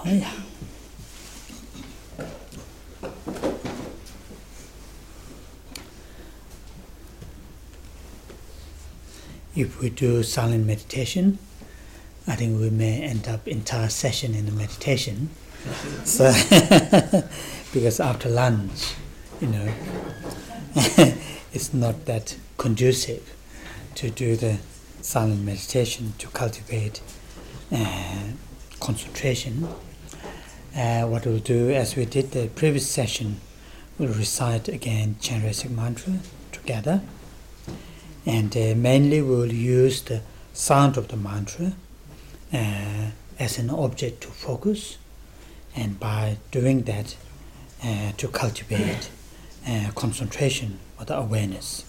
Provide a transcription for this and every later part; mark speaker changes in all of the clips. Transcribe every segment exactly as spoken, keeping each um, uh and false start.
Speaker 1: Yeah. If we do silent meditation, I think we may end up entire session in the meditation. So, because after lunch, you know, it's not that conducive to do the silent meditation to cultivate uh, concentration. Uh, what we'll do, as we did the previous session, we'll recite again Chenrezig mantra together, and uh, mainly we'll use the sound of the mantra uh, as an object to focus, and by doing that, uh, to cultivate uh, concentration or the awareness.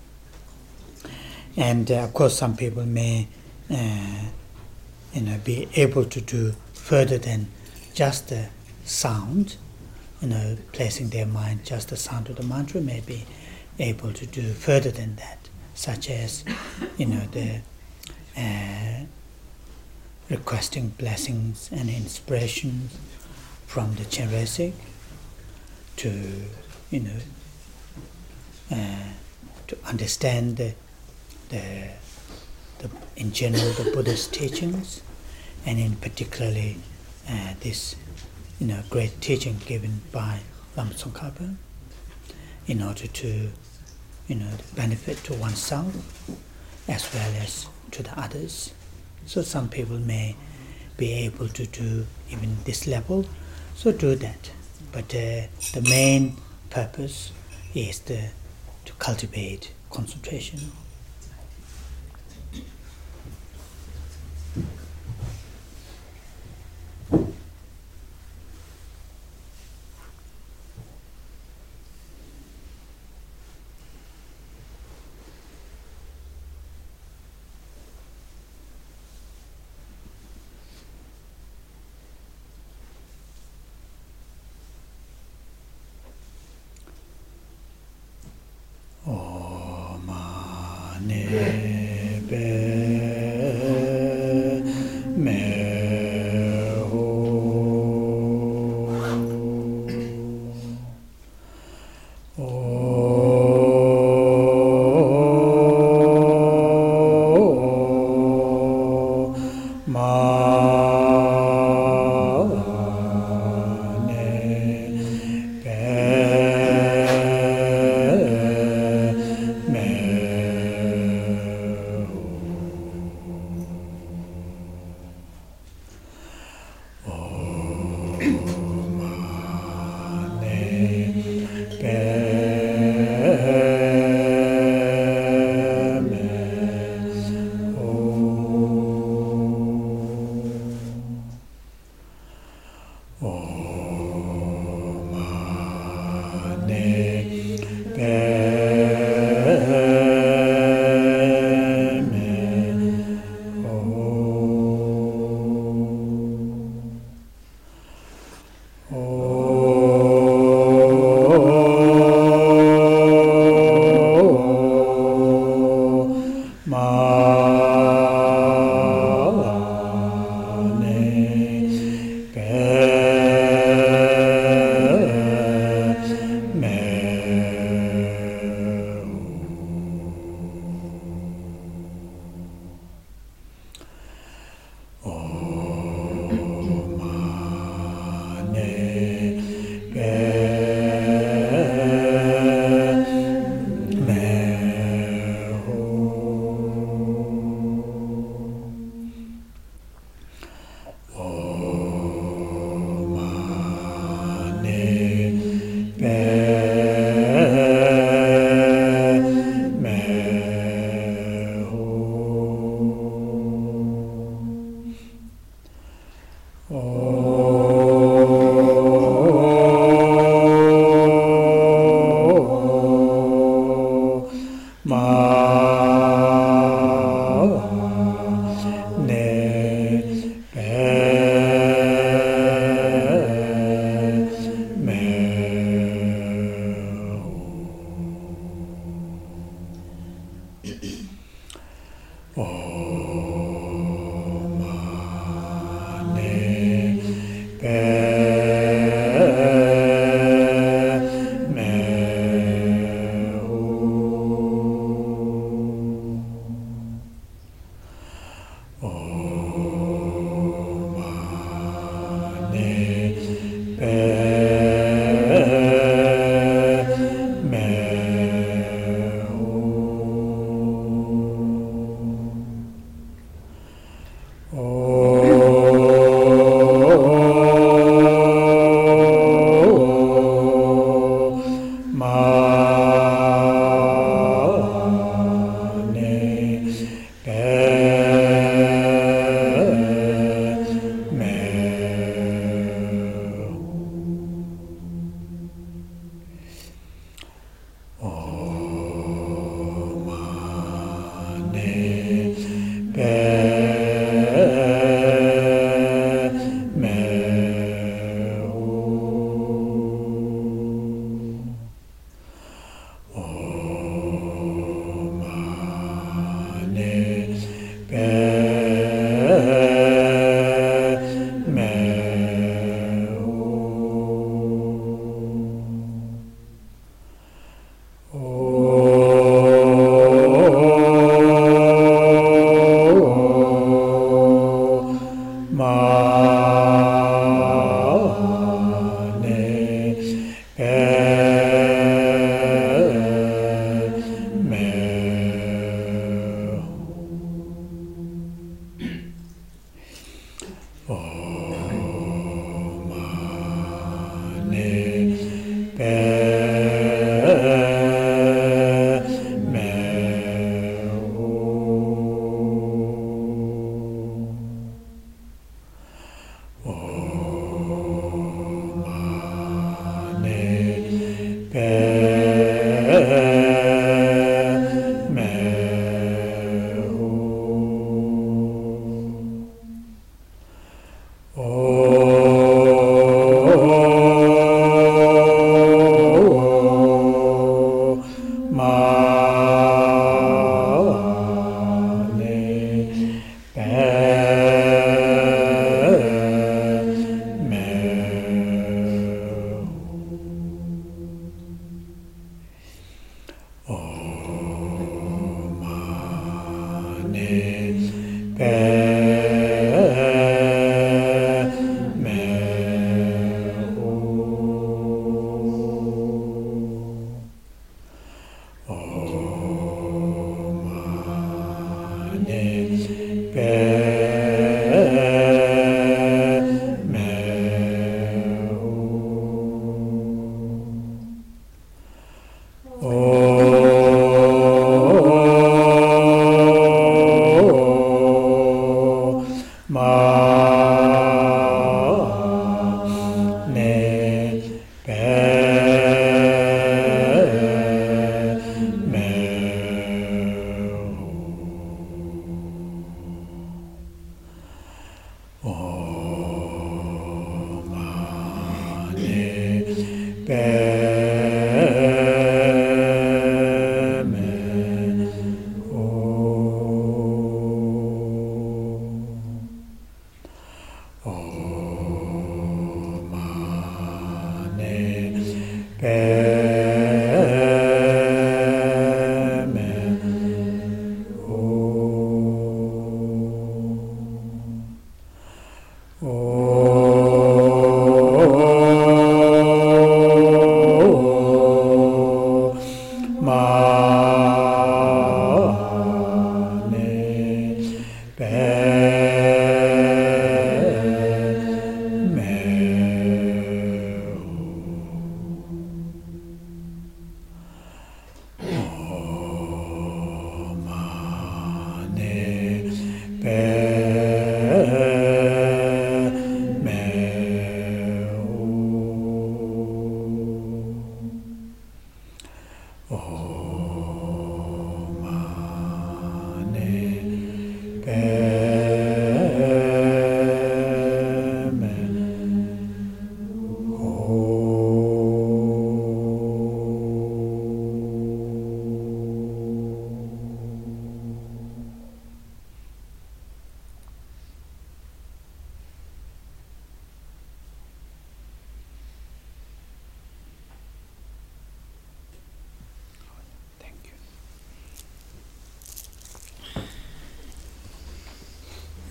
Speaker 1: And uh, of course, some people may, uh, you know, be able to do further than just the sound, you know, placing their mind just the sound of the mantra, may be able to do further than that, such as, you know, the uh, requesting blessings and inspirations from the Chenrezig, to, you know, uh, to understand the, the, the, in general, the Buddha's teachings, and in particularly uh, this, you know, great teaching given by Lama Tsongkhapa, in order to, you know, benefit to oneself as well as to the others. So some people may be able to do even this level, so do that. But uh, the main purpose is the, to cultivate concentration.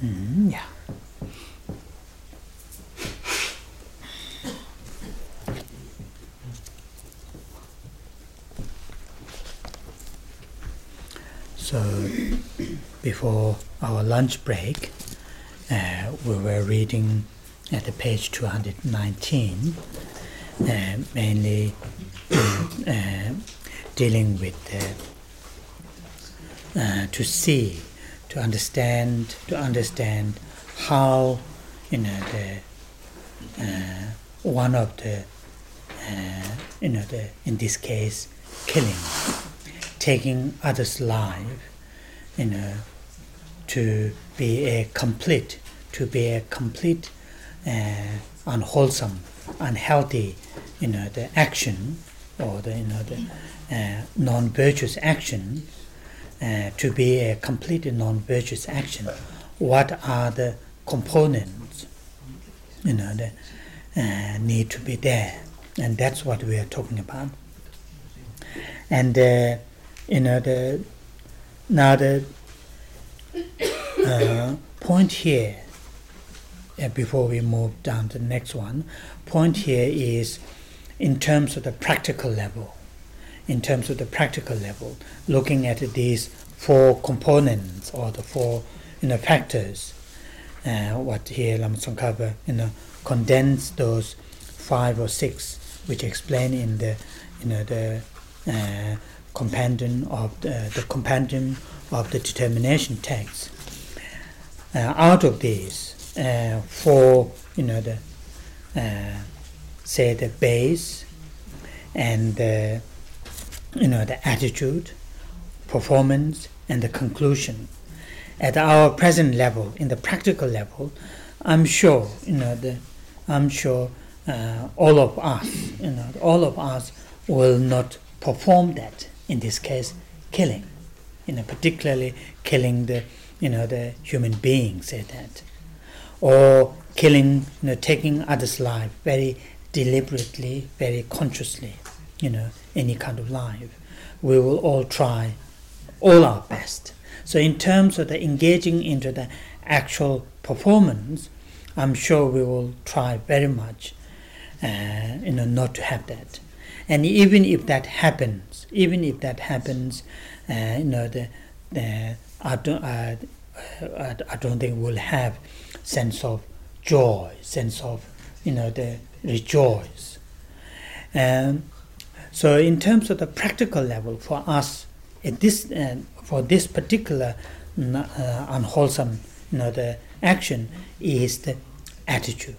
Speaker 1: Mm, yeah. So before our lunch break, uh, we were reading at the page two hundred nineteen, uh, mainly uh, dealing with uh, uh, to see, to understand, to understand how, you know, the uh, one of the, uh, you know, the in this case, killing, taking others' life, you know, to be a complete, to be a complete, uh, unwholesome, unhealthy, you know, the action, or the, you know, the uh, non-virtuous action, uh, to be a completely non-virtuous action. What are the components, you know, that uh, need to be there? And that's what we are talking about. And uh, you know, the now the uh, point here, uh, before we move down to the next one, point here is in terms of the practical level. In terms of the practical level, looking at these four components or the four, you know, factors. Uh, what here Lama Tsongkhapa, you know, condense those five or six, which explain in the, you know, the uh, compendium of the, the compendium of the determination text. Uh, out of these, uh, four, you know, the uh, say the base and the, you know, the attitude, performance, and the conclusion. At our present level, in the practical level, I'm sure, you know, the, I'm sure uh, all of us, you know, all of us will not perform that. In this case, killing, you know, particularly killing the, you know, the human being, say that, or killing, you know, taking others' life very deliberately, very consciously, you know, any kind of life. We will all try all our best. So in terms of the engaging into the actual performance, I'm sure we will try very much, uh, you know, not to have that. And even if that happens, even if that happens, uh, you know, the, the I don't, uh, I, I don't think we'll have sense of joy, sense of, you know, the rejoice. Um, so in terms of the practical level for us, at this, uh, for this particular uh, unwholesome, you know, the action is the attitude.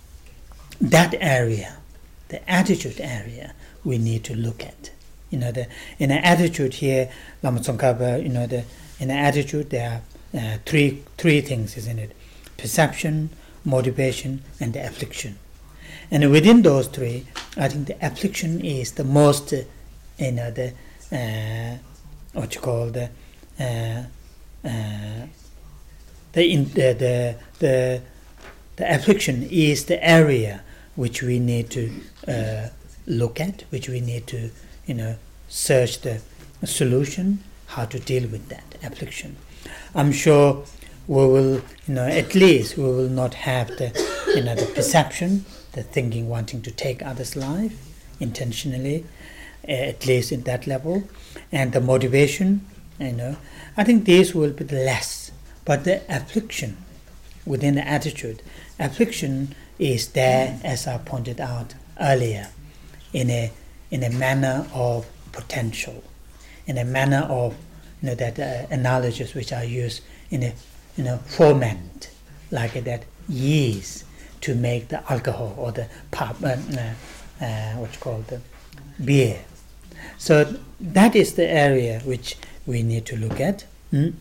Speaker 1: That area, the attitude area, we need to look at. You know, the in the attitude here, Lama Tsongkhapa, you know, the in the attitude there are uh, three three things, isn't it? Perception, motivation, and the affliction. And within those three, I think the affliction is the most, uh, you know, the uh, what you call the uh, uh, the, in, the the the the affliction is the area which we need to uh, look at, which we need to, you know, search the solution, how to deal with that affliction. I'm sure we will, you know, at least we will not have the, you know, the perception, the thinking, wanting to take others' life intentionally, uh, at least in that level, and the motivation, you know. I think these will be less, but the affliction within the attitude, affliction is there, as I pointed out earlier, in a in a manner of potential, in a manner of, you know, that uh, analogies which are used in a, you know, ferment, like that yeast to make the alcohol or the pop, uh, uh, uh, what you call the beer. So that is the area which we need to look at, mm?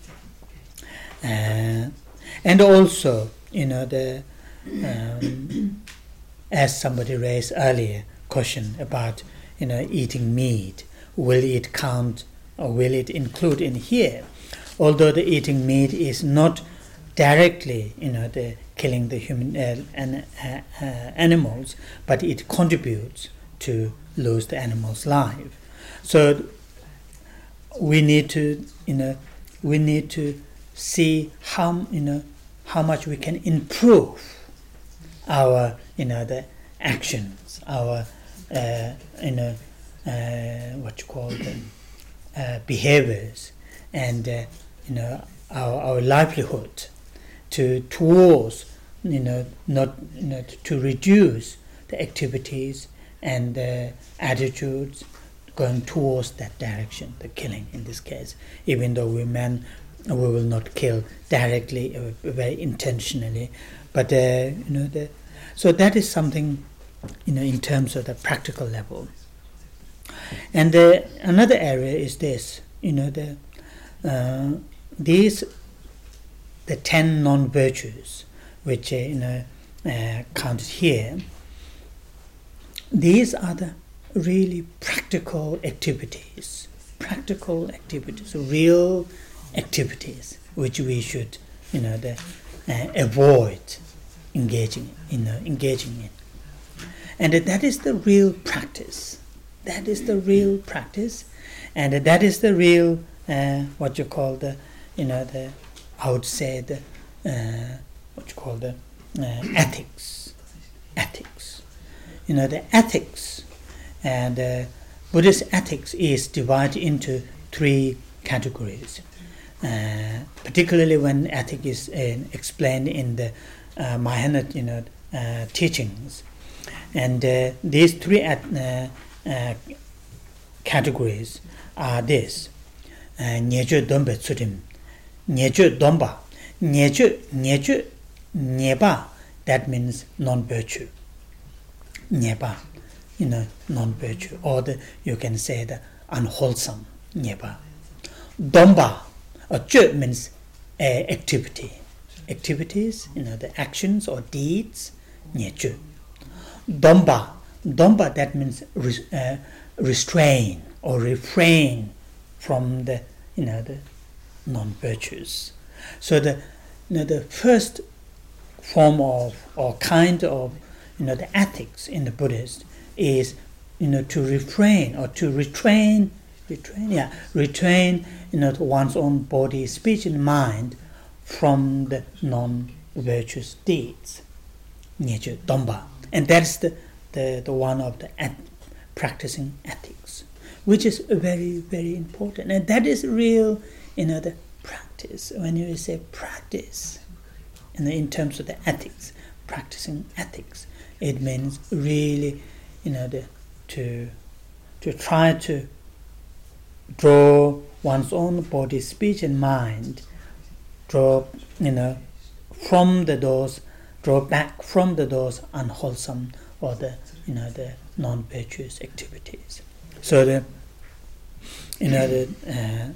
Speaker 1: uh, and also, you know, the um, as somebody raised earlier, question about, you know, eating meat. Will it count or will it include in here? Although the eating meat is not directly, you know, the killing the human uh, an, uh, uh, animals, but it contributes to lose the animal's life. So we need to, you know, we need to see how, you know, how much we can improve our, you know, the actions, our, uh, you know, uh, what you call the uh, behaviors, and uh, you know, our our livelihood, to towards, you know, not, you know, to reduce the activities and the attitudes going towards that direction, the killing in this case. Even though we men, we will not kill directly, uh, very intentionally, but uh, you know, the, so that is something, you know, in terms of the practical level. And uh, another area is this, you know, the uh, these the ten non-virtues which uh, you know uh, counted here. These are the really practical activities, practical activities, real activities which we should, you know, the, uh, avoid engaging, you know, engaging in, and uh, that is the real practice. That is the real practice, and uh, that is the real uh, what you call the, you know, the, I would say the uh, what you call the uh, ethics, ethics. You know, the ethics, and uh, Buddhist ethics is divided into three categories. Uh, particularly when ethics is uh, explained in the uh, Mahayana, you know, uh, teachings, and uh, these three uh, uh, categories are this: Nyeju Domba Tsurim, Nyeju Domba, Nyeju Nyeju Nyeba. That means non-virtue. Nyeba, you know, non-virtue, or the, you can say the unwholesome nyeba. Domba, or ju means uh, activity, activities, you know, the actions or deeds. Nyeju. Domba, domba, that means res, uh, restrain or refrain from the, you know, the non-virtues. So the, you know, the first form of or kind of, you know, the ethics in the Buddhist is, you know, to refrain or to retrain, retrain, yeah, retrain, you know, one's own body, speech, and mind from the non-virtuous deeds. Nyeju Domba, and that's the, the the one of the et- practicing ethics, which is very, very important, and that is real, you know, the practice. When you say practice, in, the, in terms of the ethics, practicing ethics, it means really, you know, the, to to try to draw one's own body, speech, and mind, draw, you know, from the those, draw back from the those unwholesome or the, you know, the non-virtuous activities. So the, you know, the uh,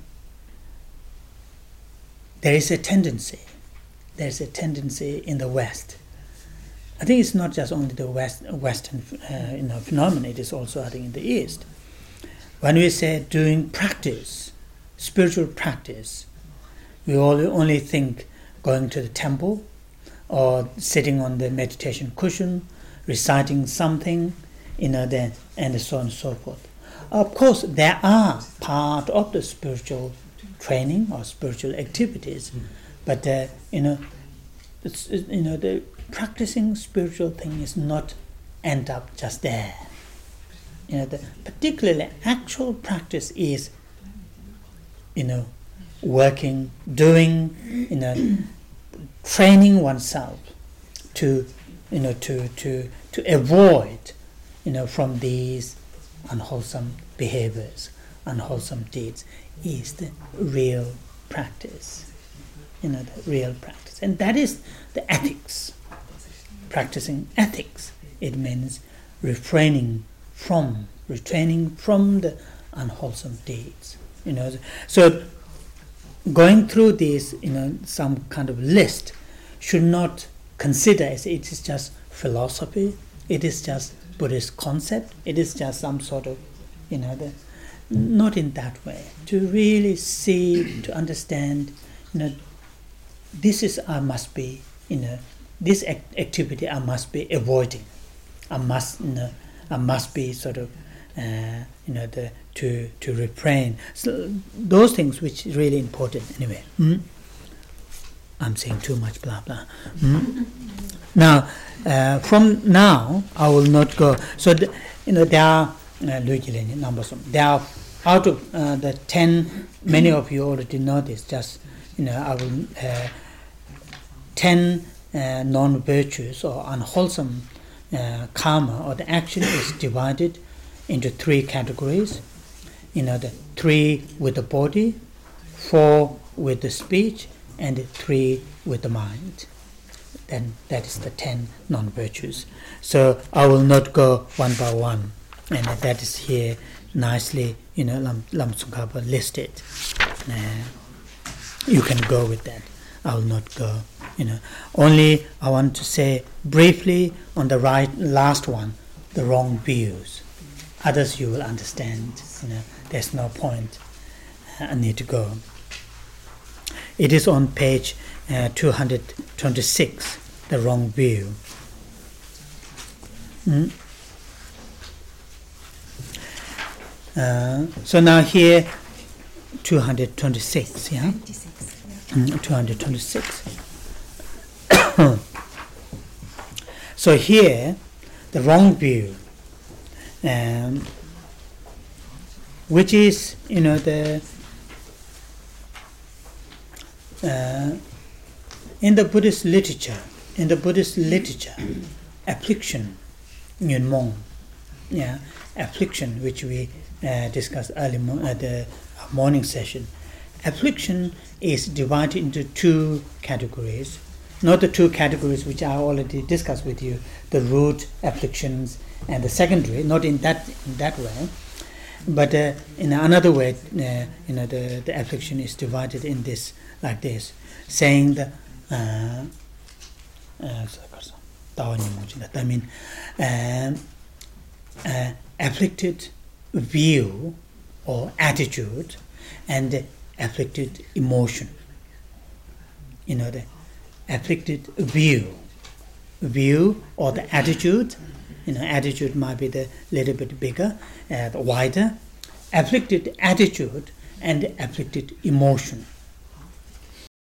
Speaker 1: there is a tendency, there is a tendency in the West. I think it's not just only the West, Western uh, you know, phenomenon, it is also, I think, in the East. When we say doing practice, spiritual practice, we all only think going to the temple or sitting on the meditation cushion, reciting something, you know, then, and so on and so forth. Of course, there are part of the spiritual training or spiritual activities, but uh, you know, it's, you know, the practicing spiritual thing is not end up just there. You know, the particularly actual practice is, you know, working, doing, you know, training oneself to, you know, to to to avoid, you know, from these unwholesome behaviors, unwholesome deeds, is the real practice. You know, the real practice, and that is the ethics. Practicing ethics, it means refraining from, retraining from the unwholesome deeds. You know, so going through this, you know, some kind of list should not consider as it is just philosophy, it is just Buddhist concept, it is just some sort of, you know, the, not in that way. To really see, to understand, you know, this is, I must be, you know, this act- activity I must be avoiding. I must, you know, I must be sort of, uh, you know, the to to refrain. So those things which is really important anyway. Mm-hmm. I'm saying too much, blah blah. Mm? Now, uh, from now, I will not go. So, the, you know, there are uh, numbers. There are out of uh, the ten. Many of you already know this. Just you know, I will uh, ten uh, non-virtues or unwholesome uh, karma or the action is divided into three categories. You know, the three with the body, four with the speech, and three with the mind. Then that is the ten non-virtues. So I will not go one by one, and that is here nicely, you know, Lam, Lam Tsongkhapa listed. Uh, you can go with that. I will not go, you know. Only I want to say briefly on the right last one, the wrong views. Others you will understand, you know, there's no point. Uh, I need to go. It is on page uh, two hundred twenty-six, the wrong view. Mm? Uh, so now here, two hundred twenty-six, yeah? Mm, two hundred twenty-six. So here, the wrong view, um, which is, you know, the uh, in the Buddhist literature, in the Buddhist literature, affliction, yunmong, yeah, affliction, which we uh, discussed early mo- at the morning session. Affliction is divided into two categories. Not the two categories which I already discussed with you, the root afflictions and the secondary, not in that in that way, but uh, in another way, uh, you know, the, the affliction is divided in this, like this, saying the uh, uh, I mean, uh, uh, afflicted view or attitude and afflicted emotion. You know, the afflicted view, view or the attitude. You know, attitude might be the little bit bigger, uh, wider. Afflicted attitude and afflicted emotion.